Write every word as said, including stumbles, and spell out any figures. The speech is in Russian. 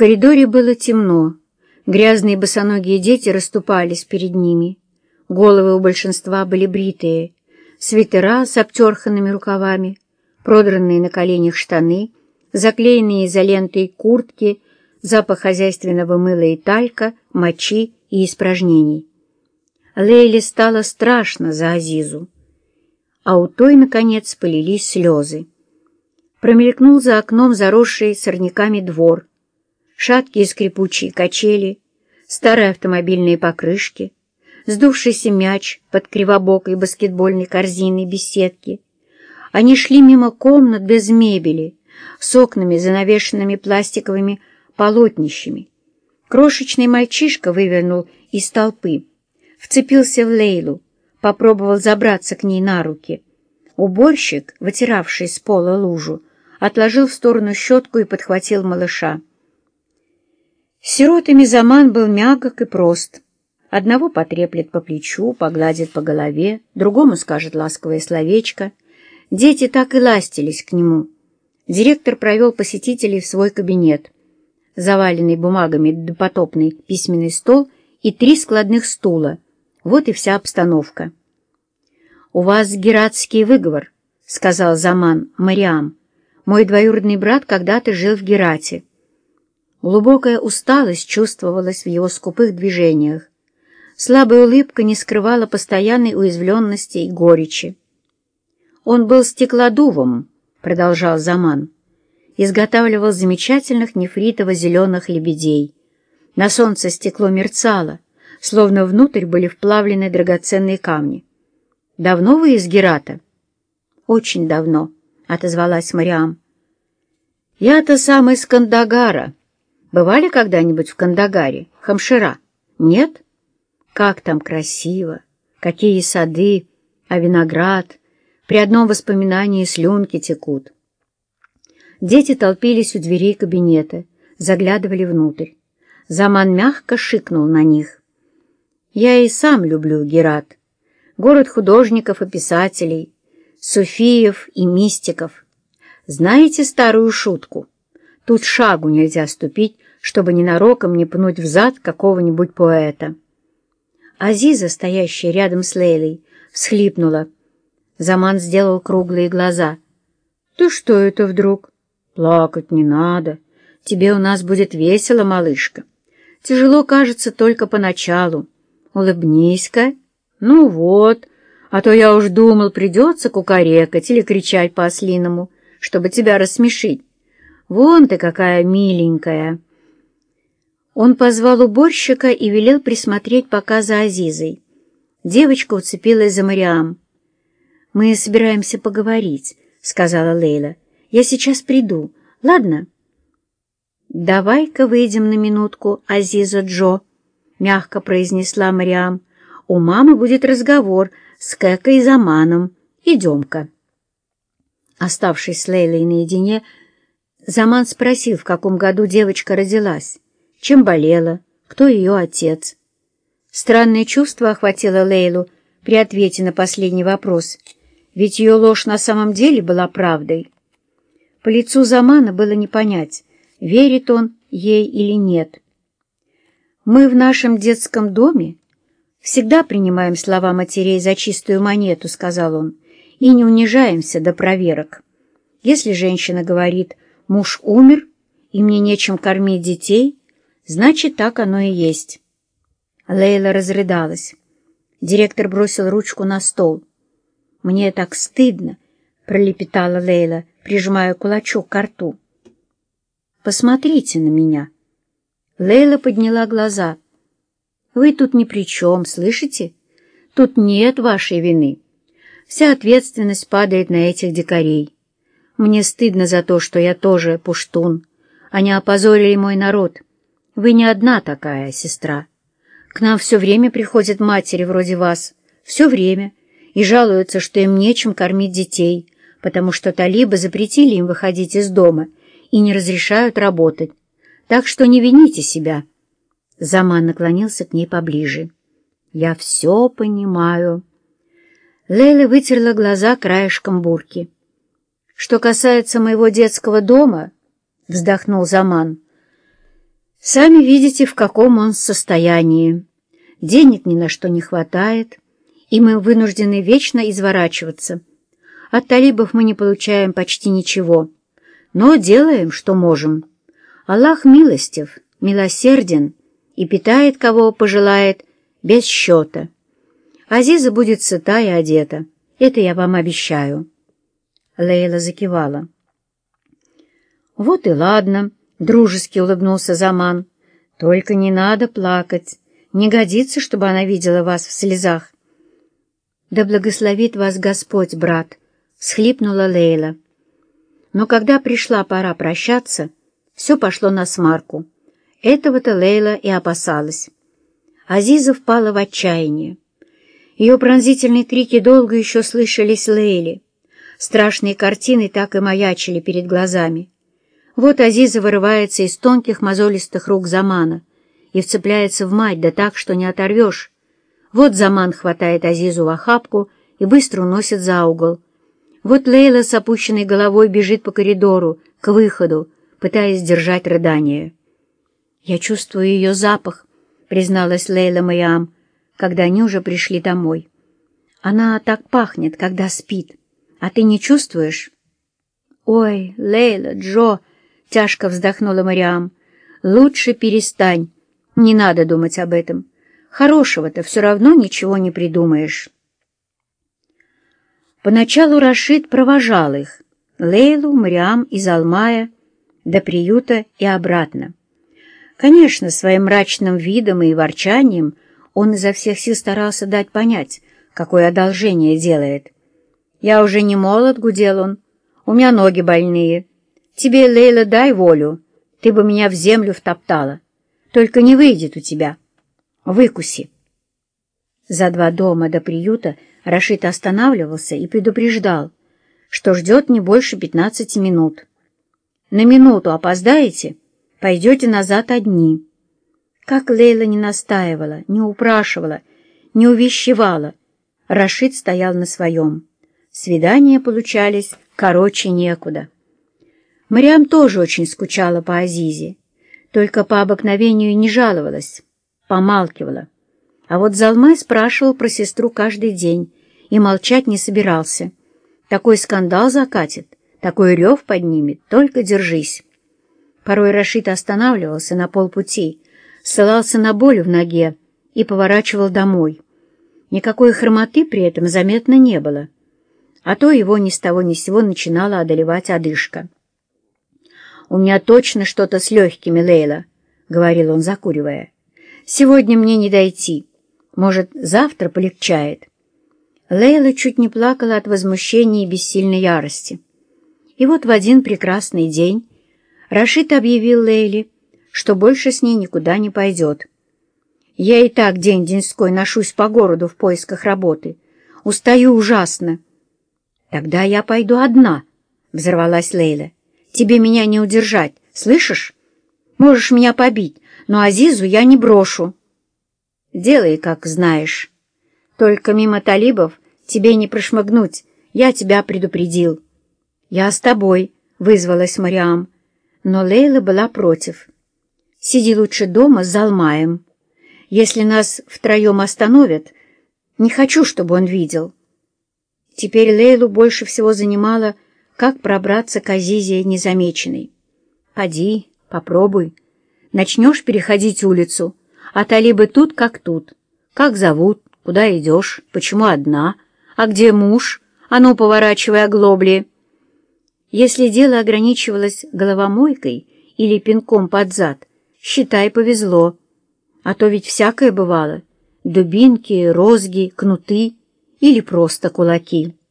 коридоре было темно. Грязные босоногие дети расступались перед ними. Головы у большинства были бритые, свитера с обтерханными рукавами, продранные на коленях штаны, заклеенные изолентой куртки, запах хозяйственного мыла и талька, мочи и испражнений. Лейле стало страшно за Азизу, а у той, наконец, полились слезы. Промелькнул за окном заросший сорняками двор, шаткие скрипучие качели, старые автомобильные покрышки, сдувшийся мяч под кривобокой баскетбольной корзиной без сетки. Они шли мимо комнат без мебели, с окнами, занавешенными пластиковыми полотнищами. Крошечный мальчишка вывернул из толпы, вцепился в Лейлу, попробовал забраться к ней на руки. Уборщик, вытиравший с пола лужу, отложил в сторону щетку и подхватил малыша. С сиротами Заман был мягок и прост. Одного потреплет по плечу, погладит по голове, другому скажет ласковое словечко. Дети так и ластились к нему. Директор провел посетителей в свой кабинет, заваленный бумагами допотопный письменный стол и три складных стула. Вот и вся обстановка. «У вас гератский выговор», — сказал Заман Мариам. «Мой двоюродный брат когда-то жил в Герате». Глубокая усталость чувствовалась в его скупых движениях. Слабая улыбка не скрывала постоянной уязвленности и горечи. «Он был стеклодувом», — продолжал Заман. «Изготавливал замечательных нефритово-зеленых лебедей. На солнце стекло мерцало, словно внутрь были вплавлены драгоценные камни. Давно вы из Герата?» «Очень давно», — отозвалась Мариам. «Я-то сам из Кандагара. Бывали когда-нибудь в Кандагаре, Хамшира? Нет? Как там красиво! Какие сады, а виноград! При одном воспоминании слюнки текут». Дети толпились у дверей кабинета, заглядывали внутрь. Заман мягко шикнул на них. «Я и сам люблю Герат. Город художников и писателей, суфиев и мистиков. Знаете старую шутку? Тут шагу нельзя ступить, чтобы ненароком не пнуть взад какого-нибудь поэта». Азиза, стоящая рядом с Лейлой, всхлипнула. Заман сделал круглые глаза. «Ты что это вдруг? Плакать не надо. Тебе у нас будет весело, малышка. Тяжело, кажется, только поначалу. Улыбнись-ка. Ну вот, а то я уж думал, придется кукарекать или кричать по-ослиному, чтобы тебя рассмешить. Вон ты какая миленькая». Он позвал уборщика и велел присмотреть пока за Азизой. Девочка уцепилась за Мариам. «Мы собираемся поговорить», — сказала Лейла. «Я сейчас приду, ладно?» «Давай-ка выйдем на минутку, Азиза Джо», — мягко произнесла Мариам. «У мамы будет разговор с Кэкой и Заманом. Идем-ка». Оставшись с Лейлой наедине, Заман спросил, в каком году девочка родилась, чем болела, кто ее отец. Странное чувство охватило Лейлу при ответе на последний вопрос, ведь ее ложь на самом деле была правдой. По лицу Замана было не понять, верит он ей или нет. «Мы в нашем детском доме всегда принимаем слова матерей за чистую монету», — сказал он, — «и не унижаемся до проверок. Если женщина говорит: муж умер, и мне нечем кормить детей, значит, так оно и есть». Лейла разрыдалась. Директор бросил ручку на стол. «Мне так стыдно», — пролепетала Лейла, прижимая кулачок к рту. «Посмотрите на меня». Лейла подняла глаза. «Вы тут ни при чем, слышите? Тут нет вашей вины. Вся ответственность падает на этих дикарей. Мне стыдно за то, что я тоже пуштун. Они опозорили мой народ. Вы не одна такая, сестра. К нам все время приходят матери вроде вас, все время, и жалуются, что им нечем кормить детей, потому что талибы запретили им выходить из дома и не разрешают работать. Так что не вините себя». Заман наклонился к ней поближе. «Я все понимаю». Лейла вытерла глаза краешком бурки. «Что касается моего детского дома, — вздохнул Заман, Сами видите, в каком он состоянии. Денег ни на что не хватает, и мы вынуждены вечно изворачиваться. От талибов мы не получаем почти ничего, но делаем, что можем. Аллах милостив, милосерден и питает, кого пожелает, без счета. Азиза будет сыта и одета, это я вам обещаю. Лейла закивала. «Вот и ладно», — дружески улыбнулся Заман. «Только не надо плакать. Не годится, чтобы она видела вас в слезах». «Да благословит вас Господь, брат», — всхлипнула Лейла. Но когда пришла пора прощаться, все пошло насмарку. Этого-то Лейла и опасалась. Азиза впала в отчаяние. Ее пронзительные крики долго еще слышались Лейле. Страшные картины так и маячили перед глазами. Вот Азиза вырывается из тонких мозолистых рук Замана и вцепляется в мать, да так, что не оторвешь. Вот Заман хватает Азизу в охапку и быстро уносит за угол. Вот Лейла с опущенной головой бежит по коридору, к выходу, пытаясь сдержать рыдание. «Я чувствую ее запах», — призналась Лейла Мариам, когда они уже пришли домой. «Она так пахнет, когда спит. А ты не чувствуешь?» «Ой, Лейла, Джо!» — тяжко вздохнула Мариам. «Лучше перестань. Не надо думать об этом. Хорошего-то все равно ничего не придумаешь». Поначалу Рашид провожал их, Лейлу, Мариам и Залмая, до приюта и обратно. Конечно, своим мрачным видом и ворчанием он изо всех сил старался дать понять, какое одолжение делает. «Я уже не молод», — гудел он, — «у меня ноги больные. Тебе, Лейла, дай волю, ты бы меня в землю втоптала. Только не выйдет у тебя. Выкуси». За два дома до приюта Рашид останавливался и предупреждал, что ждет не больше пятнадцати минут. «На минуту опоздаете, пойдете назад одни». Как Лейла не настаивала, не упрашивала, не увещевала, Рашид стоял на своем. Свидания получались короче некуда. Мариам тоже очень скучала по Азизе, только по обыкновению не жаловалась, помалкивала. А вот Залмай спрашивал про сестру каждый день и молчать не собирался. Такой скандал закатит, такой рев поднимет, только держись. Порой Рашид останавливался на полпути, ссылался на боль в ноге и поворачивал домой. Никакой хромоты при этом заметно не было, а то его ни с того ни с сего начинала одолевать одышка. «У меня точно что-то с легкими, Лейла», — говорил он, закуривая. «Сегодня мне не дойти. Может, завтра полегчает». Лейла чуть не плакала от возмущения и бессильной ярости. И вот в один прекрасный день Рашид объявил Лейле, что больше с ней никуда не пойдет. «Я и так день-деньской ношусь по городу в поисках работы. Устаю ужасно». «Тогда я пойду одна», — взорвалась Лейла. «Тебе меня не удержать, слышишь? Можешь меня побить, но Азизу я не брошу». «Делай, как знаешь. Только мимо талибов тебе не прошмыгнуть, я тебя предупредил». «Я с тобой», — вызвалась Мариам, но Лейла была против. «Сиди лучше дома с Залмаем. Если нас втроем остановят, не хочу, чтобы он видел». Теперь Лейлу больше всего занимало, как пробраться к Азизе незамеченной. «Поди, попробуй. Начнешь переходить улицу, а талибы тут как тут. Как зовут, куда идешь, почему одна, а где муж, а ну поворачивай оглобли». Если дело ограничивалось головомойкой или пинком под зад, считай, повезло. А то ведь всякое бывало — дубинки, розги, кнуты или просто кулаки.